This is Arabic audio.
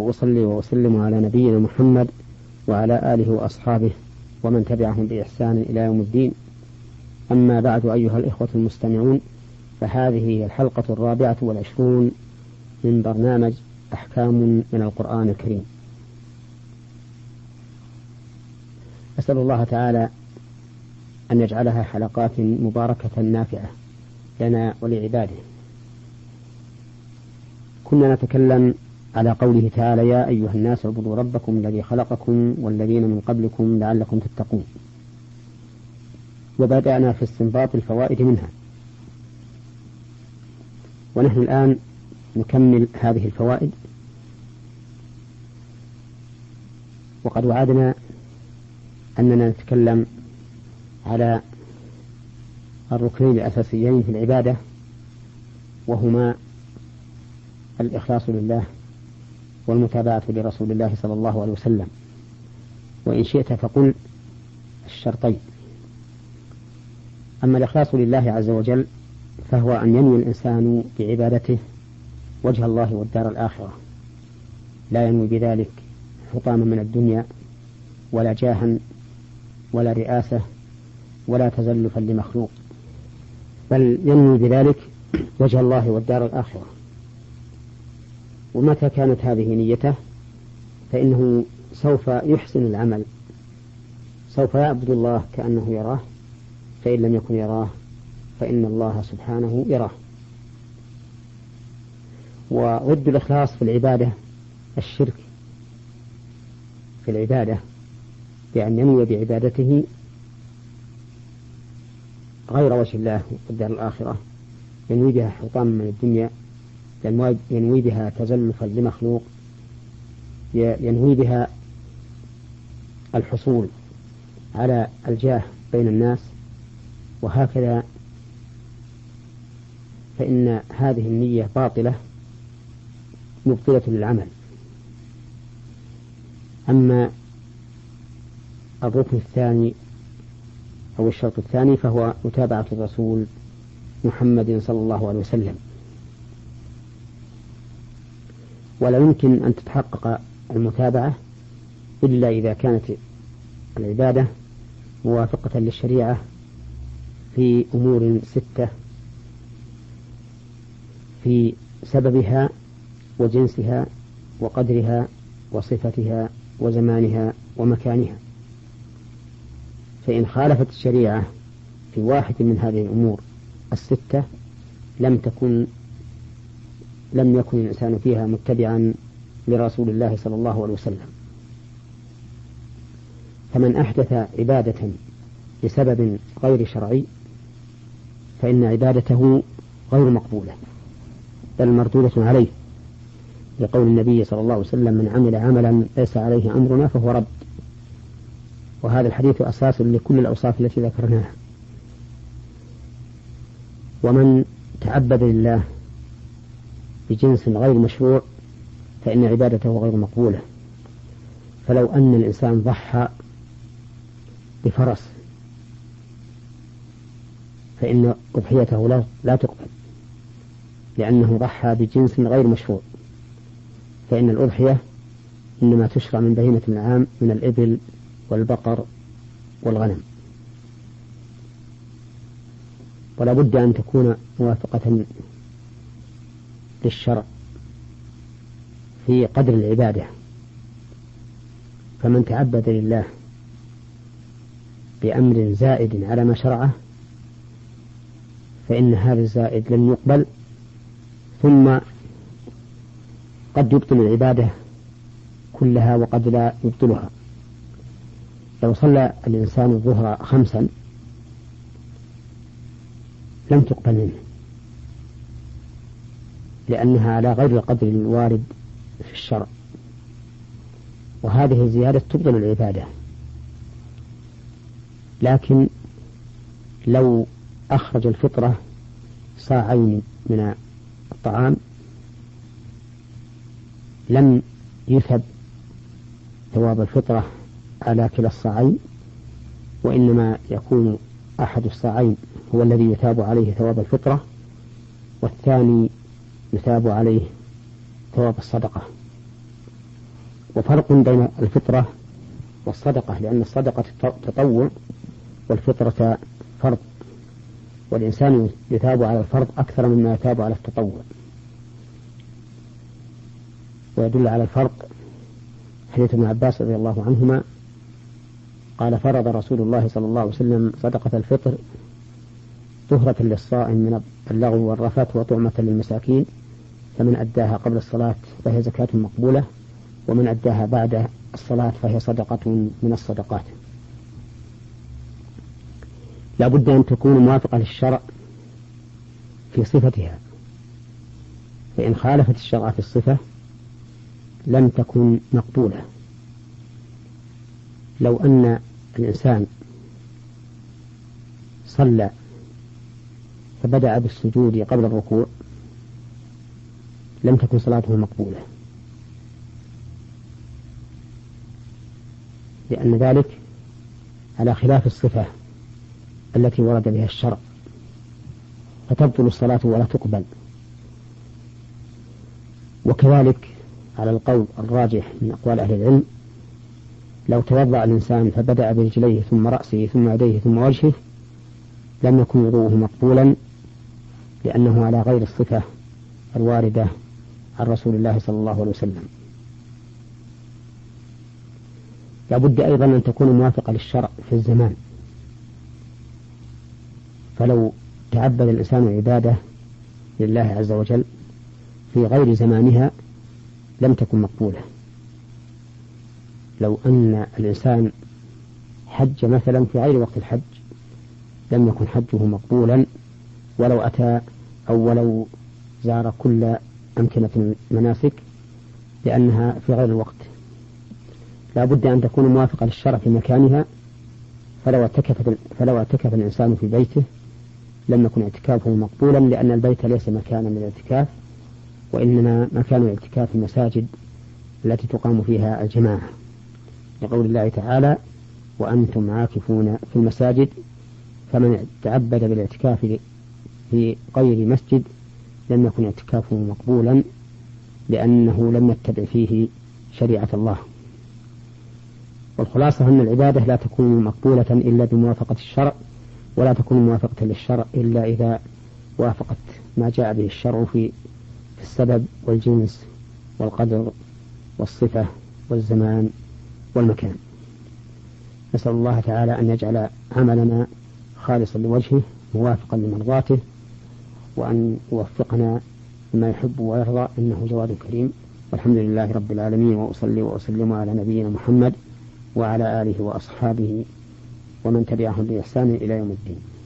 وأصلي وأسلم على نبينا محمد وعلى آله وأصحابه ومن تبعهم بإحسان إلى يوم الدين. أما بعد، أيها الإخوة المستمعون، فهذه هي الحلقة 24 من برنامج أحكام من القرآن الكريم. أسأل الله تعالى أن يجعلها حلقات مباركة نافعة لنا ولعباده. كنا نتكلم على قوله تعالى: يا أيها الناس اعبدوا ربكم الذي خلقكم والذين من قبلكم لعلكم تتقون، وبدأنا في استنباط الفوائد منها، ونحن الآن نكمل هذه الفوائد. وقد وعدنا أننا نتكلم على الركنين الأساسيين في العبادة، وهما الإخلاص لله والمتابعة لرسول الله صلى الله عليه وسلم، وإن شئت فقل الشرطين. أما الإخلاص لله عز وجل فهو أن ينوي الإنسان بعبادته وجه الله والدار الآخرة، لا ينوي بذلك حطاما من الدنيا ولا جاها ولا رئاسة ولا تزلفا لمخلوق، بل ينوي بذلك وجه الله والدار الآخرة. ومتى كانت هذه نيته فإنه سوف يحسن العمل، سوف يعبد الله كأنه يراه، فإن لم يكن يراه فإن الله سبحانه يراه. وضد الإخلاص في العبادة الشرك في العبادة، بأن ينوي بعبادته غير وجه الله والدار الآخرة، ينوي بها حطاما من الدنيا، ينوي بها تزلفا لمخلوق، ينوي بها الحصول على الجاه بين الناس، وهكذا، فإن هذه النية باطلة مبطلة للعمل. أما الركن الثاني أو الشرط الثاني فهو متابعة الرسول محمد صلى الله عليه وسلم. ولا يمكن أن تتحقق المتابعة إلا إذا كانت العبادة موافقة للشريعة في أمور 6: في سببها وجنسها وقدرها وصفتها وزمانها ومكانها. فإن خالفت الشريعة في واحد من هذه الأمور 6 لم يكن الإنسان فيها متبعا لرسول الله صلى الله عليه وسلم. فمن أحدث عبادة لسبب غير شرعي فإن عبادته غير مقبولة بل مردودة عليه، لقول النبي صلى الله عليه وسلم: من عمل عملا ليس عليه أمرنا فهو رد. وهذا الحديث أساس لكل الأوصاف التي ذكرناها. ومن تعبد لله بجنس غير مشروع فإن عبادته غير مقبولة. فلو أن الإنسان ضحى بفرس فإن أضحيته لا تقبل، لأنه ضحى بجنس غير مشروع، فإن الأضحية إنما تشرع من بهيمة الأنعام من الإبل والبقر والغنم. ولا بد أن تكون موافقة للشرع في قدر العبادة. فمن تعبد لله بأمر زائد على ما شرعه فإن هذا الزائد لن يقبل، ثم قد يبطل العبادة كلها وقد لا يبطلها. لو صلى الإنسان الظهر 5 لم تقبل منه، لأنها على غير القدر الوارد في الشرع، وهذه الزيادة تبطل العبادة. لكن لو أخرج الفطرة 2 من الطعام لم يثب ثواب الفطرة على كلا 2، وإنما يكون أحد 2 هو الذي يثاب عليه ثواب الفطرة، والثاني يثاب عليه ثواب الصدقة. وفرق بين الفطرة والصدقة، لأن الصدقة تطوع والفطرة فرض، والإنسان يثاب على الفرض أكثر مما يثاب على التطوع. ويدل على الفرق حديث ابن عباس رضي الله عنهما قال: فرض رسول الله صلى الله عليه وسلم صدقة الفطر طهرة للصائم من اللغو والرفث وطعمة للمساكين، فمن أداها قبل الصلاة فهي زكاة مقبولة، ومن أداها بعد الصلاة فهي صدقة من الصدقات. لا بد أن تكون موافقة للشرع في صفتها، فإن خالفت الشرع في الصفة لم تكن مقبولة. لو أن الإنسان صلى فبدأ بالسجود قبل الركوع لم تكن صلاته مقبولة، لأن ذلك على خلاف الصفة التي ورد بها الشرع، فتبطل الصلاة ولا تقبل. وكذلك على القول الراجح من أقوال أهل العلم، لو توضأ الإنسان فبدأ برجليه ثم رأسه ثم يديه ثم وجهه لم يكن وضوءه مقبولا، لأنه على غير الصفة الواردة عن رسول الله صلى الله عليه وسلم. لا بد أيضا أن تكون موافقة للشرع في الزمان، فلو تعبد الإنسان عبادة لله عز وجل في غير زمانها لم تكن مقبولة. لو أن الإنسان حج مثلا في غير وقت الحج لم يكن حجه مقبولا، ولو أتى أو ولو زار كل أمكنة المناسك، لأنها في غير الوقت. لا بد أن تكون موافقة للشرع في مكانها، فلو اعتكف الإنسان في بيته لم يكن اعتكافه مقبولا، لأن البيت ليس مكانا للاعتكاف، وإنما مكان الاعتكاف المساجد التي تقام فيها الجماعة، لقول الله تعالى: وأنتم عاكفون في المساجد. فمن تعبد بالاعتكاف في غير مسجد لم يكن اعتكافه مقبولا، لأنه لم يتبع فيه شريعة الله. والخلاصة أن العبادة لا تكون مقبولة إلا بموافقة الشرع، ولا تكون موافقة للشرع إلا إذا وافقت ما جاء به الشرع في السبب والجنس والقدر والصفة والزمان والمكان. نسأل الله تعالى أن يجعل عملنا خالصا لوجهه موافقا لمرضاته، وأن يوفقنا لما يحب ويرضى، إنه جواد كريم. والحمد لله رب العالمين، وأصلي وأسلم على نبينا محمد وعلى آله وأصحابه ومن تبعهم بإحسان إلى يوم الدين.